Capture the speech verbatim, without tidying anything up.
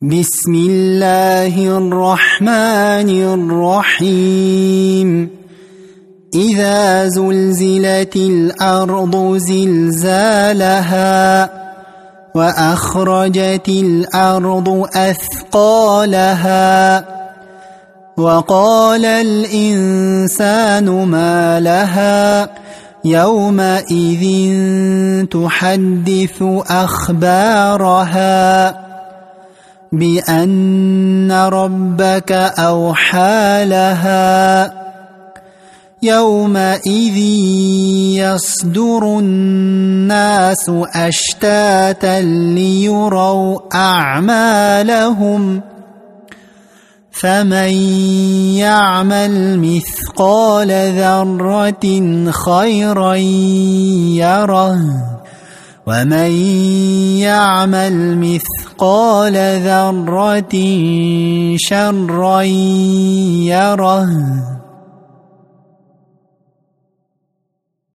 بسم الله الرحمن الرحيم إذا زلزلت الأرض زلزالها وأخرجت الأرض أثقالها وقال الإنسان ما لها يومئذ تحدث أخبارها بأن ربك أوحى لها يومئذ يصدر الناس أشتاتا ليروا أعمالهم فمن يعمل مثقال ذرة خيرا يره ومن يعمل مثقال ذرة شرا يره